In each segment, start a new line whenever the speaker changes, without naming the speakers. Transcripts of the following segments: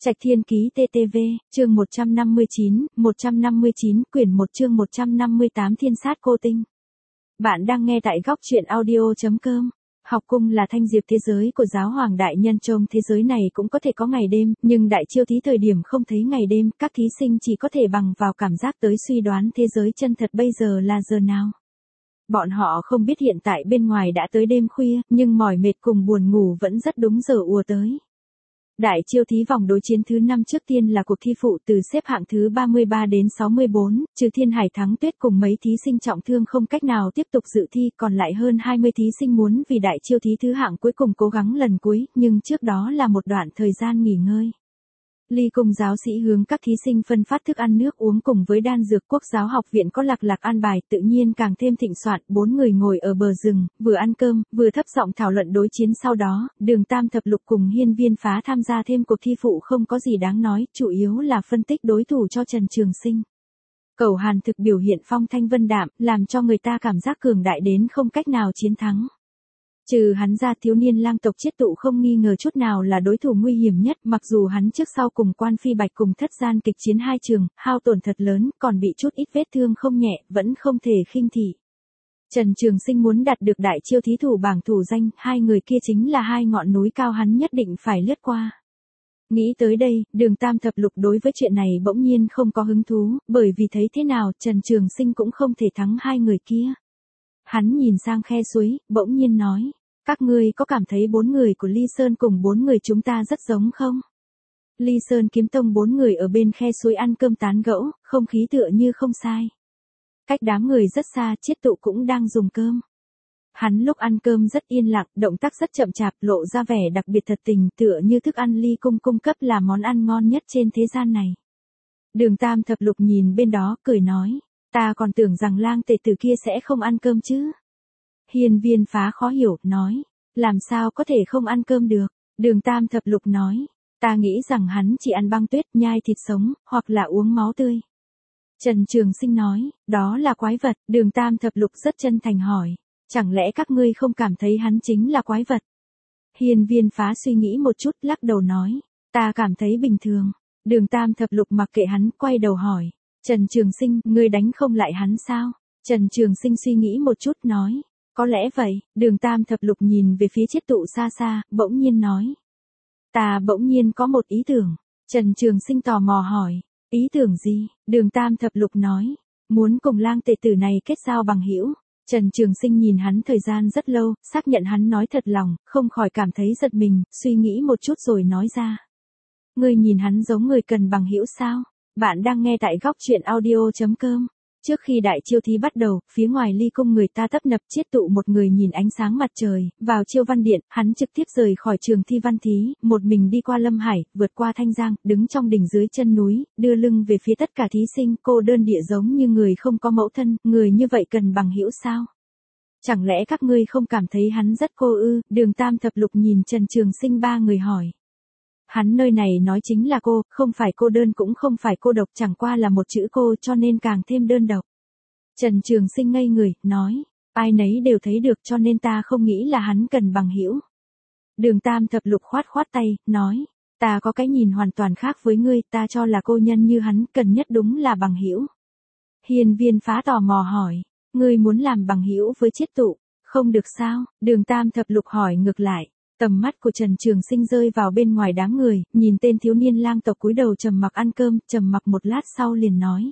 Trạch Thiên Ký TTV, chương 159, quyển 1 chương 158 Thiên Sát Cô Tinh. Bạn đang nghe tại góc truyện audio.com. Học cung là thanh diệp thế giới của giáo hoàng đại nhân, trong thế giới này cũng có thể có ngày đêm, nhưng đại chiêu thí thời điểm không thấy ngày đêm, các thí sinh chỉ có thể bằng vào cảm giác tới suy đoán thế giới chân thật bây giờ là giờ nào. Bọn họ không biết hiện tại bên ngoài đã tới đêm khuya, nhưng mỏi mệt cùng buồn ngủ vẫn rất đúng giờ ùa tới. Đại chiêu thí vòng đối chiến thứ 5 trước tiên là cuộc thi phụ từ xếp hạng thứ 33 đến 64, trừ Thiên Hải Thắng Tuyết cùng mấy thí sinh trọng thương không cách nào tiếp tục dự thi, còn lại hơn 20 thí sinh muốn vì đại chiêu thí thứ hạng cuối cùng cố gắng lần cuối, nhưng trước đó là một đoạn thời gian nghỉ ngơi. Ly Cung giáo sĩ hướng các thí sinh phân phát thức ăn nước uống cùng với đan dược. Quốc giáo học viện có lạc an bài, tự nhiên càng thêm thịnh soạn. 4 người ngồi ở bờ rừng, vừa ăn cơm, vừa thấp giọng thảo luận đối chiến. Sau đó, Đường Tam Thập Lục cùng Hiên Viên Phá tham gia thêm cuộc thi phụ không có gì đáng nói, chủ yếu là phân tích đối thủ cho Trần Trường Sinh. Cẩu Hàn thực biểu hiện phong thanh vân đạm, làm cho người ta cảm giác cường đại đến không cách nào chiến thắng. Trừ hắn ra, thiếu niên lang tộc Chiết Tụ không nghi ngờ chút nào là đối thủ nguy hiểm nhất, mặc dù hắn trước sau cùng Quan Phi Bạch cùng Thất Gian kịch chiến 2 trường, hao tổn thật lớn, còn bị chút ít vết thương không nhẹ, vẫn không thể khinh thị. Trần Trường Sinh muốn đạt được đại chiêu thí thủ bảng thủ danh, 2 người kia chính là 2 ngọn núi cao hắn nhất định phải lướt qua. Nghĩ tới đây, Đường Tam Thập Lục đối với chuyện này bỗng nhiên không có hứng thú, bởi vì thấy thế nào Trần Trường Sinh cũng không thể thắng 2 người kia. Hắn nhìn sang khe suối, bỗng nhiên nói. Các ngươi có cảm thấy 4 người của Ly Sơn cùng 4 người chúng ta rất giống không? Ly Sơn Kiếm Tông 4 người ở bên khe suối ăn cơm tán gẫu, không khí tựa như không sai. Cách đám người rất xa, Chiết Tụ cũng đang dùng cơm. Hắn lúc ăn cơm rất yên lặng, động tác rất chậm chạp, lộ ra vẻ đặc biệt thật tình, tựa như thức ăn Ly Cung cung cấp là món ăn ngon nhất trên thế gian này. Đường Tam Thập Lục nhìn bên đó, cười nói, ta còn tưởng rằng lang tệ tử kia sẽ không ăn cơm chứ. Hiên Viên Phá khó hiểu, nói, làm sao có thể không ăn cơm được. Đường Tam Thập Lục nói, ta nghĩ rằng hắn chỉ ăn băng tuyết, nhai thịt sống, hoặc là uống máu tươi. Trần Trường Sinh nói, đó là quái vật. Đường Tam Thập Lục rất chân thành hỏi, chẳng lẽ các ngươi không cảm thấy hắn chính là quái vật? Hiên Viên Phá suy nghĩ một chút, lắc đầu nói, ta cảm thấy bình thường. Đường Tam Thập Lục mặc kệ hắn, quay đầu hỏi, Trần Trường Sinh, ngươi đánh không lại hắn sao? Trần Trường Sinh suy nghĩ một chút, nói, có lẽ vậy. Đường Tam Thập Lục nhìn về phía Chiết Tụ xa xa, bỗng nhiên nói, ta bỗng nhiên có một ý tưởng. Trần Trường Sinh tò mò hỏi, ý tưởng gì? Đường Tam Thập Lục nói, muốn cùng lang tệ tử này kết giao bằng hữu. Trần Trường Sinh nhìn hắn thời gian rất lâu, xác nhận hắn nói thật lòng, không khỏi cảm thấy giật mình, suy nghĩ một chút rồi nói ra. Ngươi nhìn hắn giống người cần bằng hữu sao? Bạn đang nghe tại góc truyện audio.com. Trước khi đại chiêu thí bắt đầu, phía ngoài Ly Cung người ta tấp nập. Chiết Tụ một người nhìn ánh sáng mặt trời, vào Chiêu Văn Điện, hắn trực tiếp rời khỏi trường thi văn thí, một mình đi qua Lâm Hải, vượt qua Thanh Giang, đứng trong đỉnh dưới chân núi, đưa lưng về phía tất cả thí sinh, cô đơn địa giống như người không có mẫu thân, người như vậy cần bằng hữu sao? Chẳng lẽ các ngươi không cảm thấy hắn rất cô ư? Đường Tam Thập Lục nhìn Trần Trường Sinh 3 người hỏi. Hắn nơi này nói chính là cô, không phải cô đơn cũng không phải cô độc, chẳng qua là một chữ cô cho nên càng thêm đơn độc. Trần Trường Sinh ngây người, nói, ai nấy đều thấy được cho nên ta không nghĩ là hắn cần bằng hữu. Đường Tam Thập Lục khoát tay, nói, ta có cái nhìn hoàn toàn khác với ngươi, ta cho là cô nhân như hắn, cần nhất đúng là bằng hữu. Hiên Viên Phá tò mò hỏi, ngươi muốn làm bằng hữu với Chiết Tụ, không được sao? Đường Tam Thập Lục hỏi ngược lại. Tầm mắt của Trần Trường Sinh rơi vào bên ngoài đám người, nhìn tên thiếu niên lang tộc cúi đầu trầm mặc ăn cơm, trầm mặc một lát sau liền nói.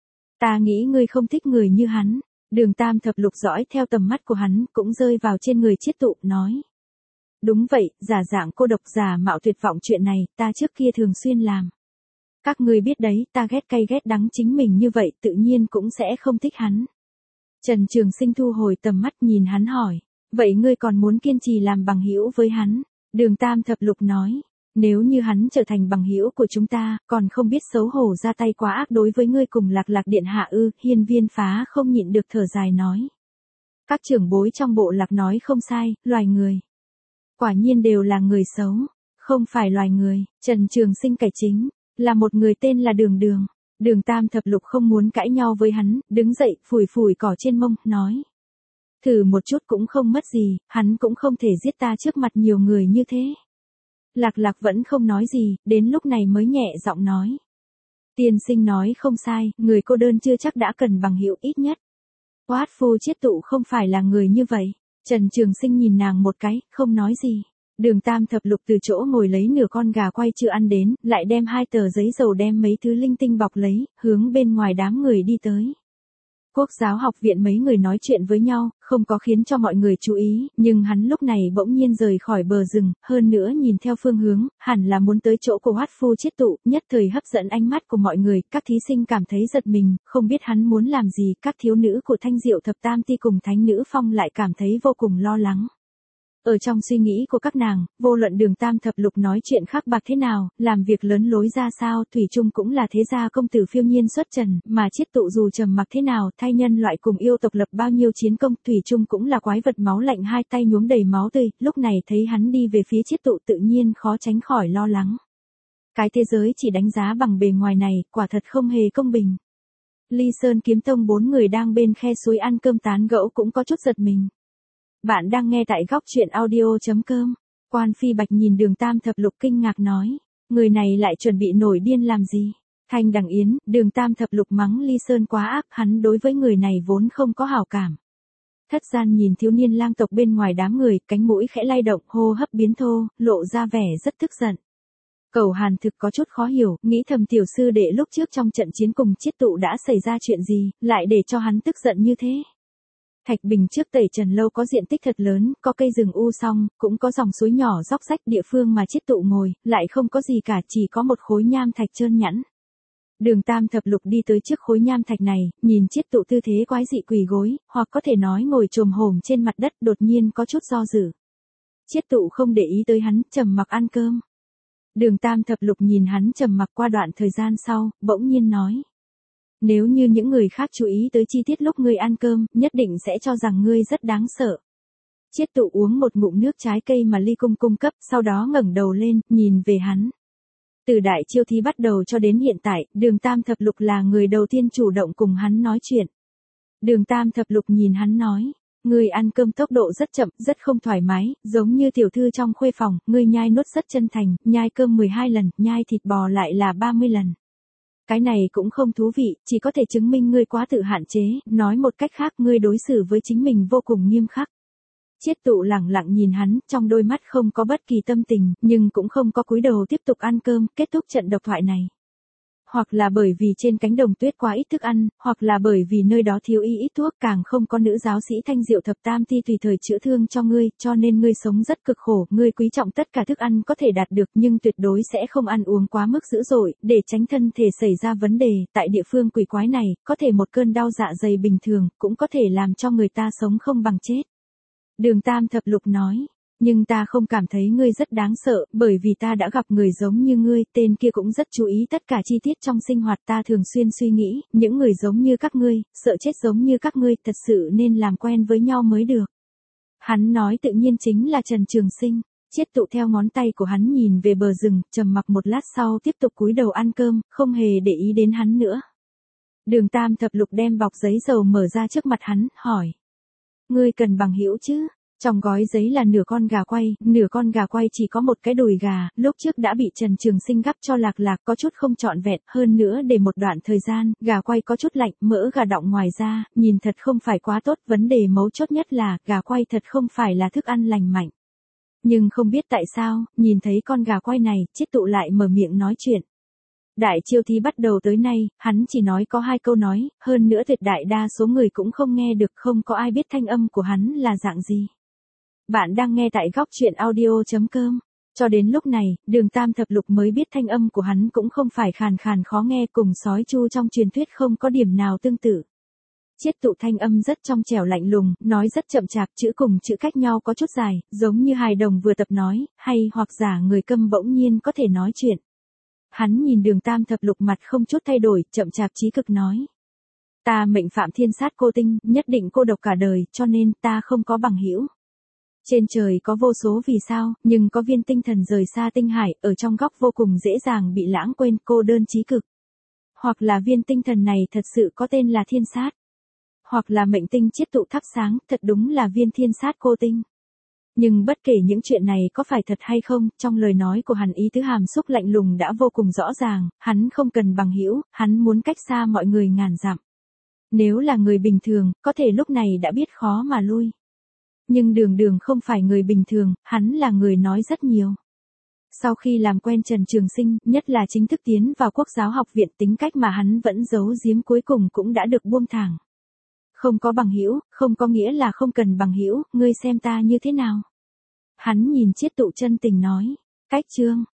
Ta nghĩ ngươi không thích người như hắn. Đường Tam Thập Lục dõi theo tầm mắt của hắn, cũng rơi vào trên người Chiết Tụ, nói. Đúng vậy, giả dạng cô độc giả mạo tuyệt vọng chuyện này, ta trước kia thường xuyên làm. Các ngươi biết đấy, ta ghét cay ghét đắng chính mình như vậy, tự nhiên cũng sẽ không thích hắn. Trần Trường Sinh thu hồi tầm mắt nhìn hắn hỏi. Vậy ngươi còn muốn kiên trì làm bằng hữu với hắn? Đường Tam Thập Lục nói, nếu như hắn trở thành bằng hữu của chúng ta, còn không biết xấu hổ ra tay quá ác đối với ngươi cùng lạc điện hạ ư? Hiên Viên Phá không nhịn được thở dài nói. Các trưởng bối trong bộ lạc nói không sai, loài người. Quả nhiên đều là người xấu, không phải loài người. Trần Trường Sinh cải chính, là một người tên là Đường Đường. Đường Tam Thập Lục không muốn cãi nhau với hắn, đứng dậy, phủi phủi cỏ trên mông, nói. Thử một chút cũng không mất gì, hắn cũng không thể giết ta trước mặt nhiều người như thế. Lạc Lạc vẫn không nói gì, đến lúc này mới nhẹ giọng nói. Tiên sinh nói không sai, người cô đơn chưa chắc đã cần bằng hữu ít nhất. Hoát phu chiết tụ không phải là người như vậy. Trần Trường Sinh nhìn nàng một cái, không nói gì. Đường Tam Thập Lục từ chỗ ngồi lấy nửa con gà quay chưa ăn đến, lại đem 2 tờ giấy dầu đem mấy thứ linh tinh bọc lấy, hướng bên ngoài đám người đi tới. Quốc giáo học viện mấy người nói chuyện với nhau, không có khiến cho mọi người chú ý, nhưng hắn lúc này bỗng nhiên rời khỏi bờ rừng, hơn nữa nhìn theo phương hướng, hẳn là muốn tới chỗ của Hoát phu chiết tụ, nhất thời hấp dẫn ánh mắt của mọi người, các thí sinh cảm thấy giật mình, không biết hắn muốn làm gì, các thiếu nữ của Thanh Diệu Thập Tam Ti cùng Thánh Nữ Phong lại cảm thấy vô cùng lo lắng. Ở trong suy nghĩ của các nàng, vô luận Đường Tam Thập Lục nói chuyện khác bạc thế nào, làm việc lớn lối ra sao, thủy chung cũng là thế gia công tử phiêu nhiên xuất trần, mà chiết tụ dù trầm mặc thế nào, thay nhân loại cùng yêu tộc lập bao nhiêu chiến công, thủy chung cũng là quái vật máu lạnh, 2 tay nhuốm đầy máu tươi, lúc này thấy hắn đi về phía chiết tụ tự nhiên khó tránh khỏi lo lắng. Cái thế giới chỉ đánh giá bằng bề ngoài này, quả thật không hề công bình. Ly Sơn Kiếm Tông 4 người đang bên khe suối ăn cơm tán gẫu cũng có chút giật mình. Bạn đang nghe tại góc truyện audio.com. Quan Phi Bạch nhìn Đường Tam Thập Lục kinh ngạc nói. Người này lại chuẩn bị nổi điên làm gì? Thanh Đằng Yến, Đường Tam Thập Lục mắng Ly Sơn quá ác, hắn đối với người này vốn không có hảo cảm. Thất Gian nhìn thiếu niên lang tộc bên ngoài đám người, cánh mũi khẽ lay động, hô hấp biến thô, lộ ra vẻ rất tức giận. Cẩu Hàn thực có chút khó hiểu, nghĩ thầm tiểu sư đệ lúc trước trong trận chiến cùng chiết tụ đã xảy ra chuyện gì, lại để cho hắn tức giận như thế. Thạch Bình trước Tẩy Trần Lâu có diện tích thật lớn, có cây rừng u song, cũng có dòng suối nhỏ róc rách, địa phương mà chiết tụ ngồi, lại không có gì cả, chỉ có một khối nham thạch trơn nhẵn. Đường Tam Thập Lục đi tới trước khối nham thạch này, nhìn chiết tụ tư thế quái dị quỳ gối, hoặc có thể nói ngồi chồm hổm trên mặt đất, đột nhiên có chút do dự. Chiết tụ không để ý tới hắn, trầm mặc ăn cơm. Đường Tam Thập Lục nhìn hắn trầm mặc qua đoạn thời gian sau, bỗng nhiên nói. Nếu như những người khác chú ý tới chi tiết lúc ngươi ăn cơm, nhất định sẽ cho rằng ngươi rất đáng sợ. Chiết tụ uống một ngụm nước trái cây mà Ly Cung cung cấp, sau đó ngẩng đầu lên, nhìn về hắn. Từ đại chiêu thí bắt đầu cho đến hiện tại, Đường Tam Thập Lục là người đầu tiên chủ động cùng hắn nói chuyện. Đường Tam Thập Lục nhìn hắn nói. Ngươi ăn cơm tốc độ rất chậm, rất không thoải mái, giống như tiểu thư trong khuê phòng, ngươi nhai nuốt rất chân thành, nhai cơm 12 lần, nhai thịt bò lại là 30 lần. Cái này cũng không thú vị, chỉ có thể chứng minh ngươi quá tự hạn chế, nói một cách khác ngươi đối xử với chính mình vô cùng nghiêm khắc. Chiết tụ lẳng lặng nhìn hắn, trong đôi mắt không có bất kỳ tâm tình, nhưng cũng không có cúi đầu tiếp tục ăn cơm, kết thúc trận độc thoại này. Hoặc là bởi vì trên cánh đồng tuyết quá ít thức ăn, hoặc là bởi vì nơi đó thiếu y ít thuốc, càng không có nữ giáo sĩ Thanh Diệu Thập Tam Ti tùy thời chữa thương cho ngươi, cho nên ngươi sống rất cực khổ, ngươi quý trọng tất cả thức ăn có thể đạt được nhưng tuyệt đối sẽ không ăn uống quá mức dữ dội, để tránh thân thể xảy ra vấn đề, tại địa phương quỷ quái này, có thể một cơn đau dạ dày bình thường, cũng có thể làm cho người ta sống không bằng chết. Đường Tam Thập Lục nói. Nhưng ta không cảm thấy ngươi rất đáng sợ, bởi vì ta đã gặp người giống như ngươi, tên kia cũng rất chú ý tất cả chi tiết trong sinh hoạt, ta thường xuyên suy nghĩ, những người giống như các ngươi, sợ chết giống như các ngươi, thật sự nên làm quen với nhau mới được. Hắn nói tự nhiên chính là Trần Trường Sinh, chiết tụ theo ngón tay của hắn nhìn về bờ rừng, trầm mặc một lát sau tiếp tục cúi đầu ăn cơm, không hề để ý đến hắn nữa. Đường Tam Thập Lục đem bọc giấy dầu mở ra trước mặt hắn, hỏi. Ngươi cần bằng hữu chứ? Trong gói giấy là nửa con gà quay chỉ có một cái đùi gà, lúc trước đã bị Trần Trường Sinh gắp cho Lạc Lạc, có chút không trọn vẹn, hơn nữa để một đoạn thời gian, gà quay có chút lạnh, mỡ gà đọng ngoài ra, nhìn thật không phải quá tốt, vấn đề mấu chốt nhất là, gà quay thật không phải là thức ăn lành mạnh. Nhưng không biết tại sao, nhìn thấy con gà quay này, chiết tụ lại mở miệng nói chuyện. Đại chiêu thí bắt đầu tới nay, hắn chỉ nói có 2 câu nói, hơn nữa tuyệt đại đa số người cũng không nghe được, không có ai biết thanh âm của hắn là dạng gì. Bạn đang nghe tại góc truyện audio.com. Cho đến lúc này, Đường Tam Thập Lục mới biết thanh âm của hắn cũng không phải khàn khàn khó nghe, cùng sói chu trong truyền thuyết không có điểm nào tương tự. Chiết tụ thanh âm rất trong trẻo lạnh lùng, nói rất chậm chạp, chữ cùng chữ cách nhau có chút dài, giống như hài đồng vừa tập nói, hay hoặc giả người câm bỗng nhiên có thể nói chuyện. Hắn nhìn Đường Tam Thập Lục mặt không chút thay đổi, chậm chạp chí cực nói. Ta mệnh phạm thiên sát cô tinh, nhất định cô độc cả đời, cho nên ta không có bằng hữu. Trên trời có vô số vì sao, nhưng có viên tinh thần rời xa tinh hải, ở trong góc vô cùng dễ dàng bị lãng quên, cô đơn chí cực. Hoặc là viên tinh thần này thật sự có tên là thiên sát. Hoặc là mệnh tinh chiết tụ thắp sáng, thật đúng là viên thiên sát cô tinh. Nhưng bất kể những chuyện này có phải thật hay không, trong lời nói của hắn ý tứ hàm xúc lạnh lùng đã vô cùng rõ ràng, hắn không cần bằng hữu, hắn muốn cách xa mọi người ngàn dặm. Nếu là người bình thường, có thể lúc này đã biết khó mà lui. Nhưng Đường Đường không phải người bình thường, hắn là người nói rất nhiều. Sau khi làm quen Trần Trường Sinh, nhất là chính thức tiến vào Quốc giáo học viện, tính cách mà hắn vẫn giấu giếm cuối cùng cũng đã được buông thẳng. Không có bằng hữu, không có nghĩa là không cần bằng hữu, ngươi xem ta như thế nào. Hắn nhìn Chiết Tụ chân tình nói, cách chương.